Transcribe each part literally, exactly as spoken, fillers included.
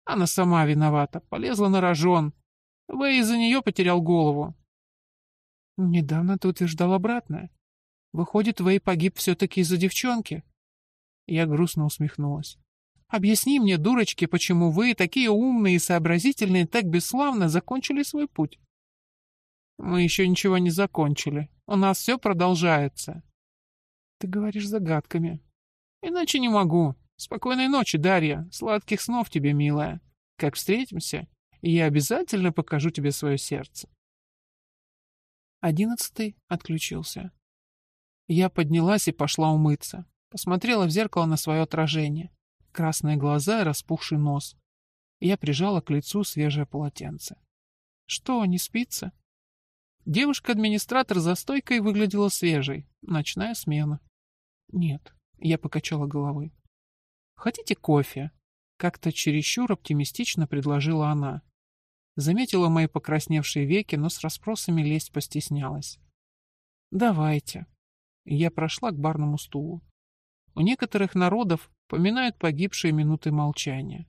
Она сама виновата, полезла на рожон. Вэй из-за нее потерял голову. Недавно ты утверждал обратное. Выходит, Вэй погиб все-таки из-за девчонки. Я грустно усмехнулась. Объясни мне, дурочки, почему вы, такие умные и сообразительные, так бесславно закончили свой путь. Мы еще ничего не закончили. У нас все продолжается. Ты говоришь загадками. Иначе не могу. Спокойной ночи, Дарья. Сладких снов тебе, милая. Как встретимся, я обязательно покажу тебе свое сердце. Одиннадцатый отключился. Я поднялась и пошла умыться. Посмотрела в зеркало на свое отражение. Красные глаза и распухший нос. Я прижала к лицу свежее полотенце. Что, не спится? Девушка-администратор за стойкой выглядела свежей. Ночная смена. Нет, я покачала головой. Хотите кофе? Как-то чересчур оптимистично предложила она. Заметила мои покрасневшие веки, но с расспросами лезть постеснялась. Давайте. Я прошла к барному стулу. У некоторых народов поминают погибшие минуты молчания.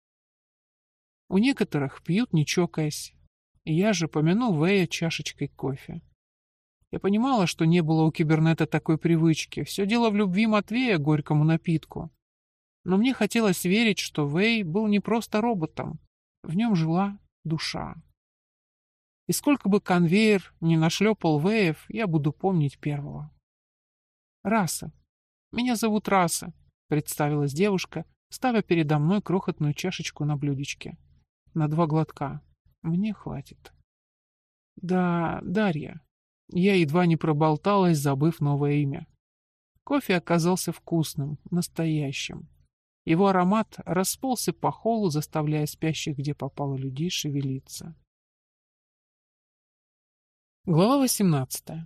У некоторых пьют, не чокаясь. Я же помяну Вэя чашечкой кофе. Я понимала, что не было у кибернета такой привычки. Все дело в любви Матвея к горькому напитку. Но мне хотелось верить, что Вэй был не просто роботом. В нем жила душа. И сколько бы конвейер не нашлепал Вэев, я буду помнить первого. Раса. Меня зовут Раса, представилась девушка, ставя передо мной крохотную чашечку на блюдечке. На два глотка. Мне хватит. Да, Дарья. Я едва не проболталась, забыв новое имя. Кофе оказался вкусным, настоящим. Его аромат расползся по холлу, заставляя спящих, где попало, людей шевелиться. Глава восемнадцатая.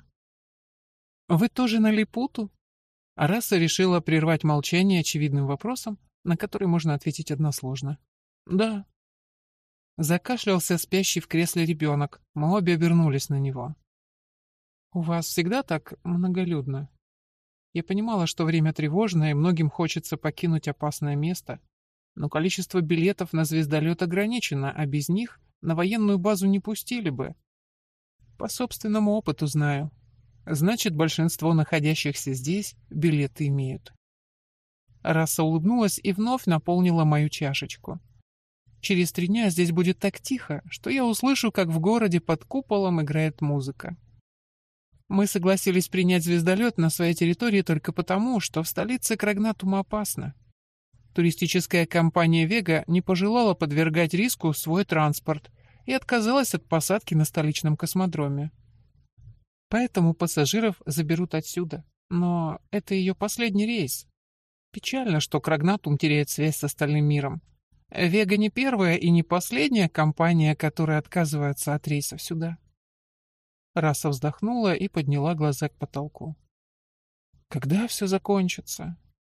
Вы тоже на Липуту? Раса решила прервать молчание очевидным вопросом, на который можно ответить односложно. Да. Закашлялся спящий в кресле ребенок. Мы обе обернулись на него. У вас всегда так многолюдно? Я понимала, что время тревожное, и многим хочется покинуть опасное место, но количество билетов на звездолет ограничено, а без них на военную базу не пустили бы. По собственному опыту знаю. Значит, большинство находящихся здесь билеты имеют. Раса улыбнулась и вновь наполнила мою чашечку. Через три дня здесь будет так тихо, что я услышу, как в городе под куполом играет музыка. Мы согласились принять звездолет на своей территории только потому, что в столице Крагнатума опасно. Туристическая компания «Вега» не пожелала подвергать риску свой транспорт и отказалась от посадки на столичном космодроме. Поэтому пассажиров заберут отсюда. Но это ее последний рейс. Печально, что Крагнатум теряет связь с остальным миром. «Вега» не первая и не последняя компания, которая отказывается от рейсов сюда. Раса вздохнула и подняла глаза к потолку. Когда все закончится?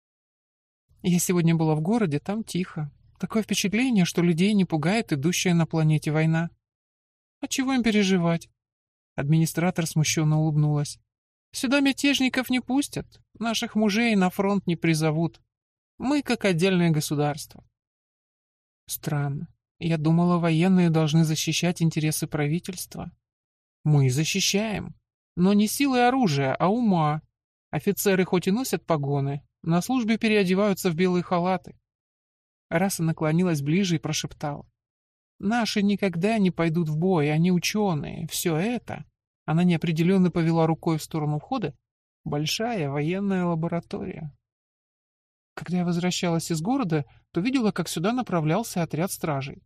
Я сегодня была в городе, там тихо. Такое впечатление, что людей не пугает идущая на планете война. А чего им переживать? Администратор смущенно улыбнулась. Сюда мятежников не пустят, наших мужей на фронт не призовут. Мы как отдельное государство. Странно. Я думала, военные должны защищать интересы правительства. Мы защищаем. Но не силой оружия, а ума. Офицеры хоть и носят погоны, на службе переодеваются в белые халаты. Раса наклонилась ближе и прошептала. Наши никогда не пойдут в бой, они ученые. Все это... Она неопределенно повела рукой в сторону входа. Большая военная лаборатория. Когда я возвращалась из города, то видела, как сюда направлялся отряд стражей.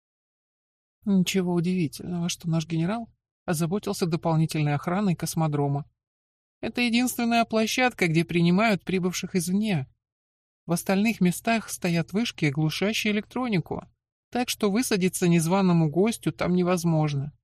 Ничего удивительного, что наш генерал озаботился дополнительной охраной космодрома. Это единственная площадка, где принимают прибывших извне. В остальных местах стоят вышки, глушащие электронику, так что высадиться незваному гостю там невозможно.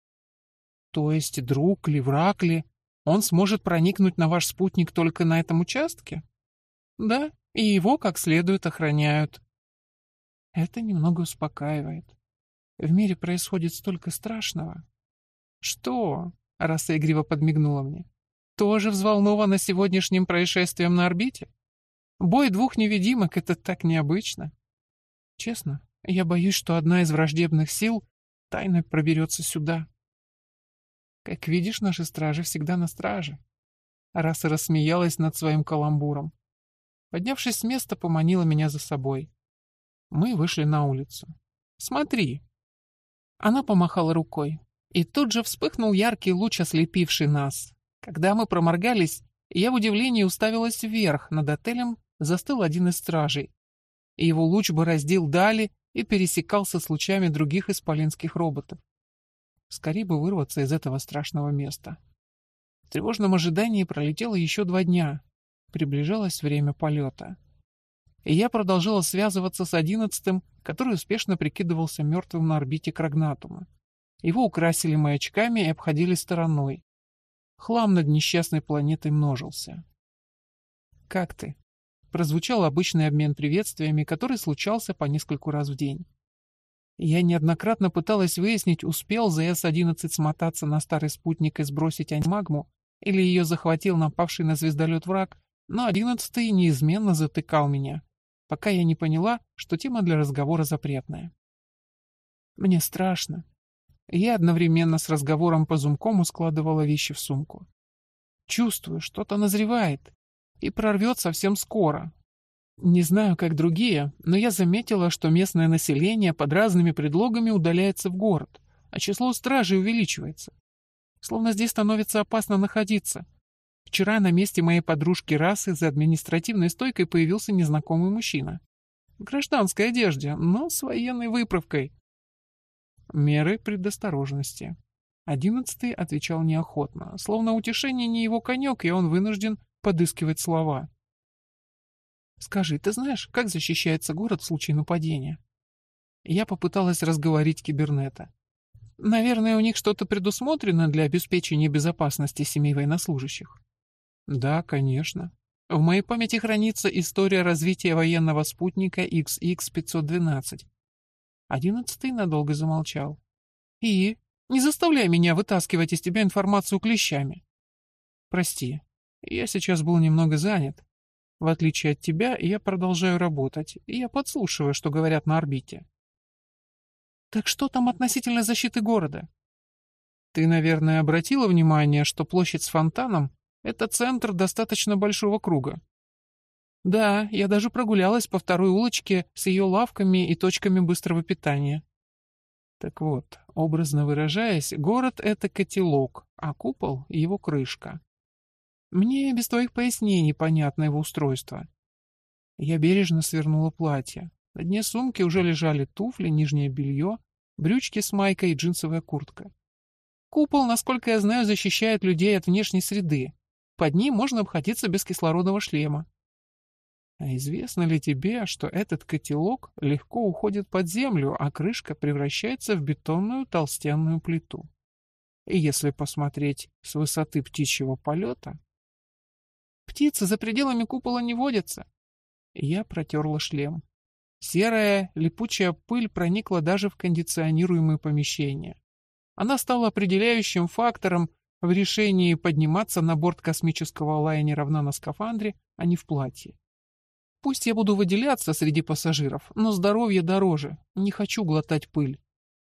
То есть друг ли, враг ли, он сможет проникнуть на ваш спутник только на этом участке? Да, и его как следует охраняют. Это немного успокаивает. В мире происходит столько страшного. Что? Раса игриво подмигнула мне. Тоже взволнована сегодняшним происшествием на орбите? Бой двух невидимок — это так необычно. Честно, Я боюсь, что одна из враждебных сил тайно проберется сюда. Как видишь, наши стражи всегда на страже. Раса рассмеялась над своим каламбуром. Поднявшись с места, поманила меня за собой. Мы вышли на улицу. «Смотри!» Она помахала рукой, и тут же вспыхнул яркий луч, ослепивший нас. Когда мы проморгались, я в удивлении уставилась вверх. Над отелем застыл один из стражей. Его луч бороздил дали и пересекался с лучами других исполинских роботов. Скорее бы вырваться из этого страшного места. В тревожном ожидании пролетело еще два дня. Приближалось время полета. И я продолжала связываться с одиннадцатым, который успешно прикидывался мертвым на орбите Крагнатума. Его украсили маячками и обходили стороной. Хлам над несчастной планетой множился. «Как ты?» Прозвучал обычный обмен приветствиями, который случался по нескольку раз в день. Я неоднократно пыталась выяснить, успел зэ эс одиннадцать смотаться на старый спутник и сбросить антимагму, или ее захватил напавший на звездолет враг, но одиннадцатый неизменно затыкал меня, пока я не поняла, что тема для разговора запретная. Мне страшно. Я одновременно с разговором по зумкому складывала вещи в сумку. Чувствую, что-то назревает и прорвет совсем скоро. Не знаю, как другие, но я заметила, что местное население под разными предлогами удаляется в город, а число стражей увеличивается. Словно здесь становится опасно находиться. Вчера на месте моей подружки расы за административной стойкой появился незнакомый мужчина. В гражданской одежде, но с военной выправкой. Меры предосторожности. Одиннадцатый отвечал неохотно, словно утешение не его конек, и он вынужден подыскивать слова. «Скажи, ты знаешь, как защищается город в случае нападения?» Я попыталась разговорить кибернета. «Наверное, у них что-то предусмотрено для обеспечения безопасности семей военнослужащих?» «Да, конечно. В моей памяти хранится история развития военного спутника икс икс пятьсот двенадцать». Одиннадцатый надолго замолчал. «И? Не заставляй меня вытаскивать из тебя информацию клещами». «Прости, я сейчас был немного занят. В отличие от тебя, я продолжаю работать, и я подслушиваю, что говорят на орбите». «Так что там относительно защиты города?» «Ты, наверное, обратила внимание, что площадь с фонтаном — это центр достаточно большого круга?» «Да, я даже прогулялась по второй улочке с ее лавками и точками быстрого питания». Так вот, образно выражаясь, город — это котелок, а купол — его крышка. Мне без твоих пояснений понятно его устройство. Я бережно свернула платье. На дне сумки уже лежали туфли, нижнее белье, брючки с майкой и джинсовая куртка. Купол, насколько я знаю, защищает людей от внешней среды. Под ним можно обходиться без кислородного шлема. А известно ли тебе, что этот котелок легко уходит под землю, а крышка превращается в бетонную толстенную плиту? И если посмотреть с высоты птичьего полета... Птицы за пределами купола не водятся. Я протерла шлем. Серая, липучая пыль проникла даже в кондиционируемые помещения. Она стала определяющим фактором в решении подниматься на борт космического лайнера в наноскафандре, а не в платье. Пусть я буду выделяться среди пассажиров, но здоровье дороже, не хочу глотать пыль.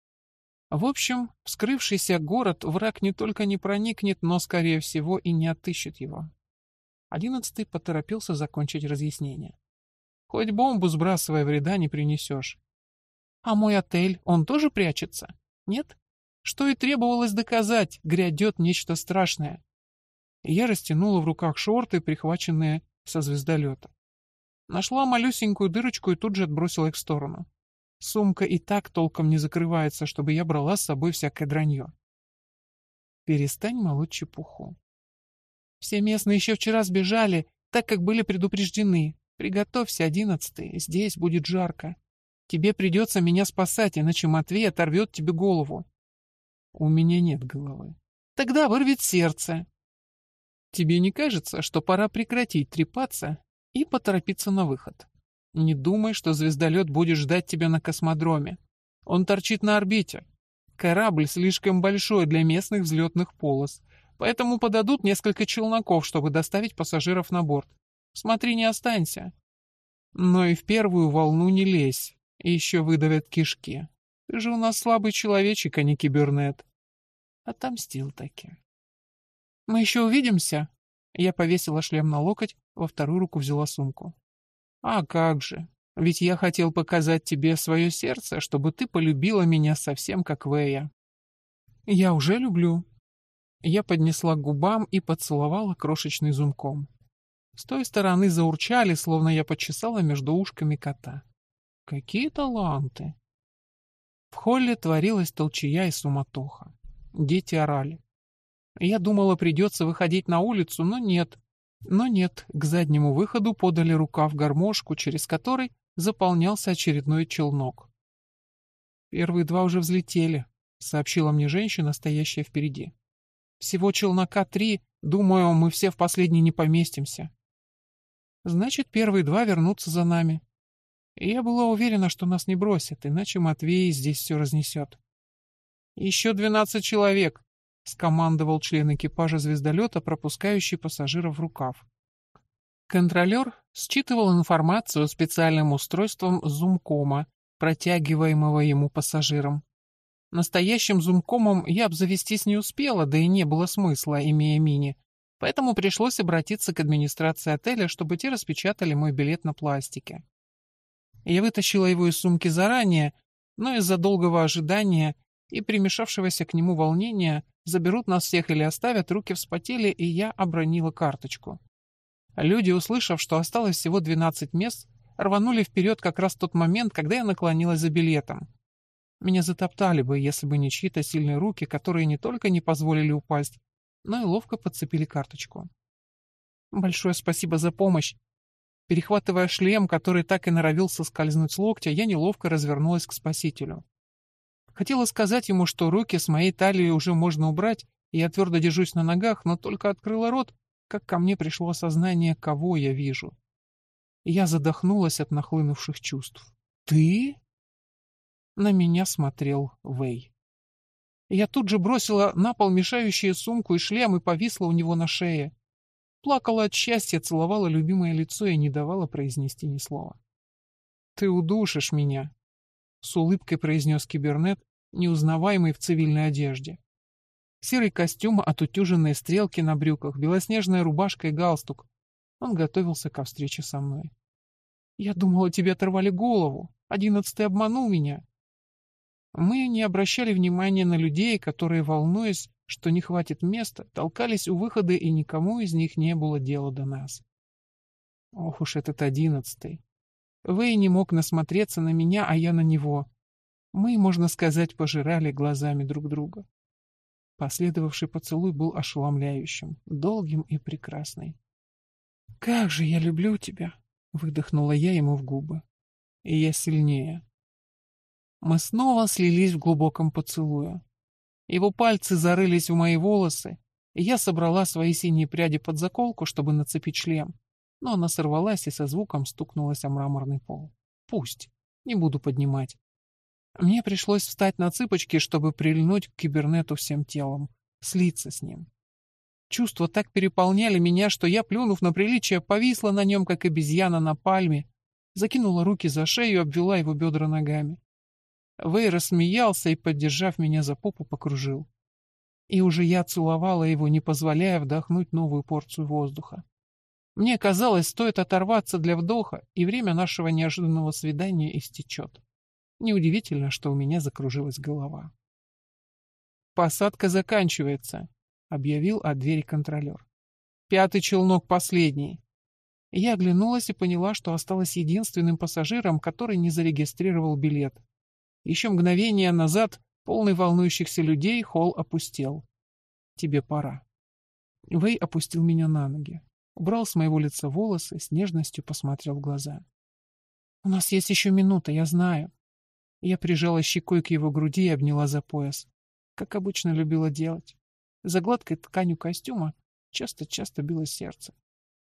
В общем, вскрывшийся город враг не только не проникнет, но, скорее всего, и не отыщет его. Одиннадцатый поторопился закончить разъяснение. Хоть бомбу сбрасывая, вреда не принесешь. А мой отель, он тоже прячется? Нет? Что и требовалось доказать, грядет нечто страшное. И я растянула в руках шорты, прихваченные со звездолета. Нашла малюсенькую дырочку и тут же отбросила их в сторону. Сумка и так толком не закрывается, чтобы я брала с собой всякое дранье. Перестань молоть чепуху. Все местные еще вчера сбежали, так как были предупреждены. Приготовься, одиннадцатый, здесь будет жарко. Тебе придется меня спасать, иначе Матвей оторвет тебе голову. У меня нет головы. Тогда вырвет сердце. Тебе не кажется, что пора прекратить трепаться и поторопиться на выход? Не думай, что звездолет будет ждать тебя на космодроме. Он торчит на орбите. Корабль слишком большой для местных взлетных полос, поэтому подадут несколько челноков, чтобы доставить пассажиров на борт. Смотри, не останься. Но и в первую волну не лезь. И еще выдавят кишки. Ты же у нас слабый человечек, а не кибернет. Отомстил таки. Мы еще увидимся? Я повесила шлем на локоть, во вторую руку взяла сумку. А как же. Ведь я хотел показать тебе свое сердце, чтобы ты полюбила меня совсем как Вэя. Я уже люблю. Я поднесла к губам и поцеловала крошечный зумком. С той стороны заурчали, словно я почесала между ушками кота. Какие таланты! В холле творилась толчая и суматоха. Дети орали. Я думала, придется выходить на улицу, но нет. Но нет, к заднему выходу подали рукав-гармошку, через который заполнялся очередной челнок. «Первые два уже взлетели», — сообщила мне женщина, стоящая впереди. «Всего челнока три, думаю, мы все в последний не поместимся». «Значит, первые два вернутся за нами». И я была уверена, что нас не бросят, иначе Матвей здесь все разнесет. «Еще двенадцать человек», — скомандовал член экипажа звездолета, пропускающий пассажиров в рукав. Контролер считывал информацию специальным устройством зумкома, протягиваемого ему пассажирам. Настоящим зумкомом я обзавестись не успела, да и не было смысла, имея мини, поэтому пришлось обратиться к администрации отеля, чтобы те распечатали мой билет на пластике. Я вытащила его из сумки заранее, но из-за долгого ожидания и примешавшегося к нему волнения заберут нас всех или оставят, руки вспотели, и я обронила карточку. Люди, услышав, что осталось всего двенадцать мест, рванули вперед как раз в тот момент, когда я наклонилась за билетом. Меня затоптали бы, если бы не чьи-то сильные руки, которые не только не позволили упасть, но и ловко подцепили карточку. Большое спасибо за помощь. Перехватывая шлем, который так и норовил соскользнуть с локтя, я неловко развернулась к спасителю. Хотела сказать ему, что руки с моей талии уже можно убрать, и я твердо держусь на ногах, но только открыла рот, как ко мне пришло осознание, кого я вижу. Я задохнулась от нахлынувших чувств. «Ты?» На меня смотрел Вэй. Я тут же бросила на пол мешающие сумку и шлем и повисла у него на шее. Плакала от счастья, целовала любимое лицо и не давала произнести ни слова. «Ты удушишь меня», — с улыбкой произнес кибернет, неузнаваемый в цивильной одежде. Серый костюм, отутюженные стрелки на брюках, белоснежная рубашка и галстук. Он готовился ко встрече со мной. «Я думала, тебе оторвали голову. Одиннадцатый обманул меня». Мы не обращали внимания на людей, которые, волнуясь, что не хватит места, толкались у выхода, и никому из них не было дела до нас. Ох уж этот одиннадцатый. Вэй не мог насмотреться на меня, а я на него. Мы, можно сказать, пожирали глазами друг друга. Последовавший поцелуй был ошеломляющим, долгим и прекрасным. «Как же я люблю тебя!» — выдохнула я ему в губы. И я сильнее. Мы снова слились в глубоком поцелуе. Его пальцы зарылись в мои волосы, и я собрала свои синие пряди под заколку, чтобы нацепить шлем, но она сорвалась и со звуком стукнулась о мраморный пол. Пусть. Не буду поднимать. Мне пришлось встать на цыпочки, чтобы прильнуть к кибернету всем телом, слиться с ним. Чувства так переполняли меня, что я, плюнув на приличие, повисла на нем, как обезьяна на пальме, закинула руки за шею и обвела его бедра ногами. Вэй рассмеялся и, поддержав меня за попу, покружил. И уже я целовала его, не позволяя вдохнуть новую порцию воздуха. Мне казалось, стоит оторваться для вдоха, и время нашего неожиданного свидания истечет. Неудивительно, что у меня закружилась голова. «Посадка заканчивается», — объявил от двери контролер. «Пятый челнок последний». Я оглянулась и поняла, что осталась единственным пассажиром, который не зарегистрировал билет. Еще мгновение назад, полный волнующихся людей, холл опустел. «Тебе пора». Вэй опустил меня на ноги, убрал с моего лица волосы, с нежностью посмотрел в глаза. «У нас есть еще минута, я знаю». Я прижала щекой к его груди и обняла за пояс, как обычно любила делать. За гладкой тканью костюма часто-часто билось сердце.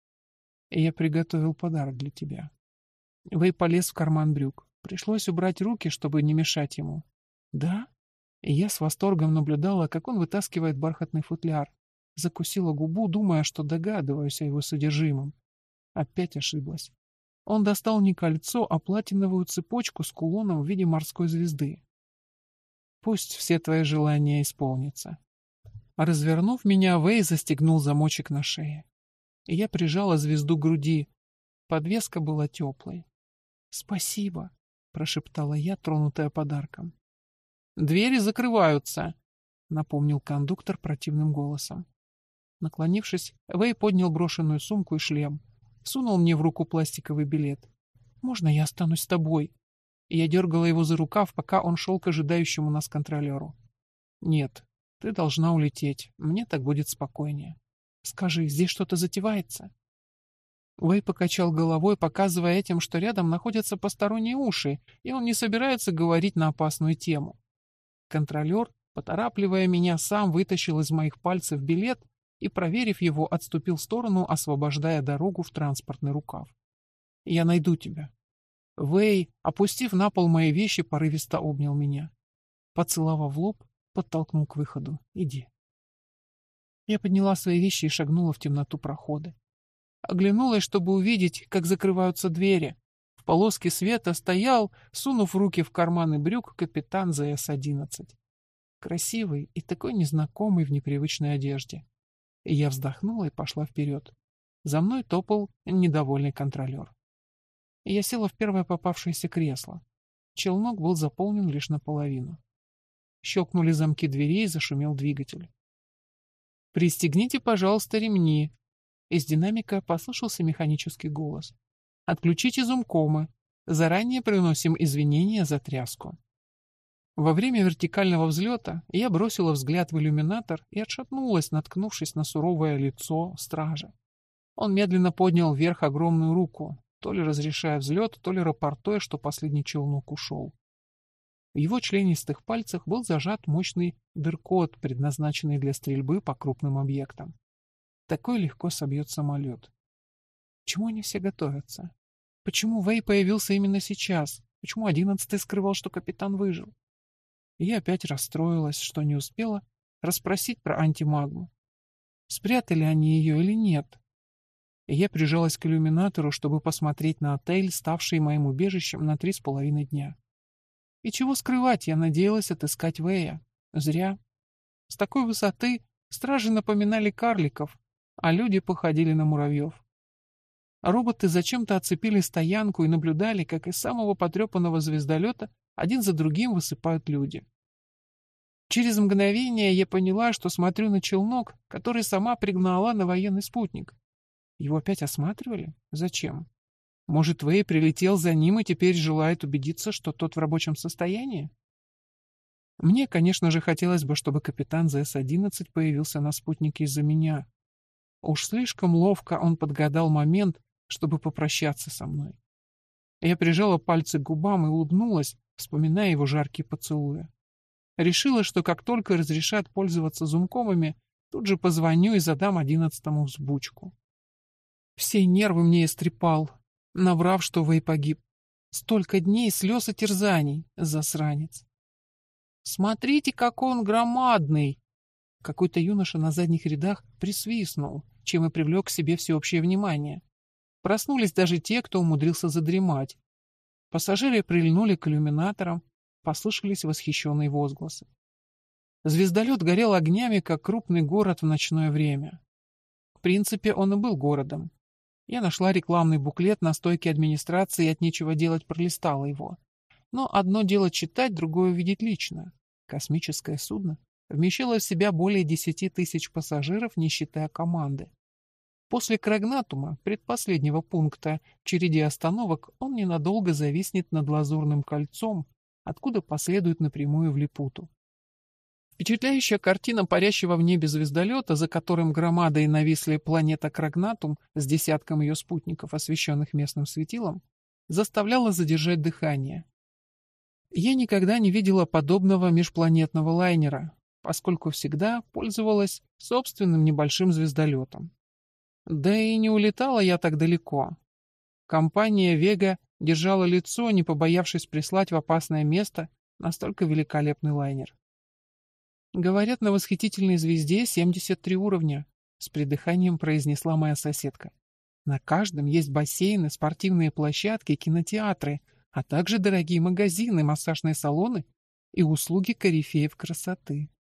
И я приготовил подарок для тебя. Вэй полез в карман брюк. Пришлось убрать руки, чтобы не мешать ему. Да? И я с восторгом наблюдала, как он вытаскивает бархатный футляр. Закусила губу, думая, что догадываюсь о его содержимом. Опять ошиблась. Он достал не кольцо, а платиновую цепочку с кулоном в виде морской звезды. Пусть все твои желания исполнятся. Развернув меня, Вэй застегнул замочек на шее. И я прижала звезду к груди. Подвеска была теплой. «Спасибо», — прошептала я, тронутая подарком. «Двери закрываются», — напомнил кондуктор противным голосом. Наклонившись, Вэй поднял брошенную сумку и шлем. Сунул мне в руку пластиковый билет. «Можно я останусь с тобой?» И я дергала его за рукав, пока он шел к ожидающему нас контролеру. «Нет, ты должна улететь. Мне так будет спокойнее. Скажи, здесь что-то затевается?» Вэй покачал головой, показывая этим, что рядом находятся посторонние уши, и он не собирается говорить на опасную тему. Контролер, поторапливая меня, сам вытащил из моих пальцев билет и, проверив его, отступил в сторону, освобождая дорогу в транспортный рукав. «Я найду тебя». Вэй, опустив на пол мои вещи, порывисто обнял меня. Поцеловав в лоб, подтолкнул к выходу. «Иди». Я подняла свои вещи и шагнула в темноту прохода. Оглянулась, чтобы увидеть, как закрываются двери. В полоске света стоял, сунув руки в карманы брюк, капитан зэ эс одиннадцать. Красивый и такой незнакомый в непривычной одежде. И я вздохнула и пошла вперед. За мной топал недовольный контролер. И я села в первое попавшееся кресло. Челнок был заполнен лишь наполовину. Щелкнули замки дверей, зашумел двигатель. «Пристегните, пожалуйста, ремни». Из динамика послышался механический голос. «Отключите зумкомы. Заранее приносим извинения за тряску». Во время вертикального взлета я бросила взгляд в иллюминатор и отшатнулась, наткнувшись на суровое лицо стража. Он медленно поднял вверх огромную руку, то ли разрешая взлет, то ли рапортуя, что последний челнок ушел. В его членистых пальцах был зажат мощный дыркот, предназначенный для стрельбы по крупным объектам. Такой легко собьет самолет. Чему они все готовятся? Почему Вэй появился именно сейчас? Почему одиннадцатый скрывал, что капитан выжил? И я опять расстроилась, что не успела расспросить про антимагму. Спрятали они ее или нет? И я прижалась к иллюминатору, чтобы посмотреть на отель, ставший моим убежищем на три с половиной дня. И чего скрывать, я надеялась отыскать Вэя. Зря. С такой высоты стражи напоминали карликов, а люди походили на муравьев. Роботы зачем-то оцепили стоянку и наблюдали, как из самого потрепанного звездолета один за другим высыпают люди. Через мгновение я поняла, что смотрю на челнок, который сама пригнала на военный спутник. Его опять осматривали? Зачем? Может, Вэй прилетел за ним и теперь желает убедиться, что тот в рабочем состоянии? Мне, конечно же, хотелось бы, чтобы капитан зэ эс одиннадцать появился на спутнике из-за меня. Уж слишком ловко он подгадал момент, чтобы попрощаться со мной. Я прижала пальцы к губам и улыбнулась, вспоминая его жаркие поцелуи. Решила, что как только разрешат пользоваться зумкомами, тут же позвоню и задам одиннадцатому взбучку. Все нервы мне истрепал, наврав, что Вэй погиб. Столько дней слез и терзаний, засранец. «Смотрите, какой он громадный!» Какой-то юноша на задних рядах присвистнул, чем и привлек к себе всеобщее внимание. Проснулись даже те, кто умудрился задремать. Пассажиры прильнули к иллюминаторам, послышались восхищенные возгласы. Звездолет горел огнями, как крупный город в ночное время. В принципе, он и был городом. Я нашла рекламный буклет на стойке администрации и от нечего делать пролистала его. Но одно дело читать, другое видеть лично. Космическое судно вмещало в себя более десяти тысяч пассажиров, не считая команды. После Крагнатума, предпоследнего пункта в череде остановок, он ненадолго зависнет над Лазурным кольцом, откуда последует напрямую в Липуту. Впечатляющая картина парящего в небе звездолета, за которым громадой нависли планета Крагнатум с десятком ее спутников, освещенных местным светилом, заставляла задержать дыхание. Я никогда не видела подобного межпланетного лайнера, поскольку всегда пользовалась собственным небольшим звездолетом. Да и не улетала я так далеко. Компания «Вега» держала лицо, не побоявшись прислать в опасное место настолько великолепный лайнер. «Говорят, на восхитительной звезде семьдесят три уровня», — с придыханием произнесла моя соседка. На каждом есть бассейны, спортивные площадки, кинотеатры, а также дорогие магазины, массажные салоны и услуги корифеев красоты.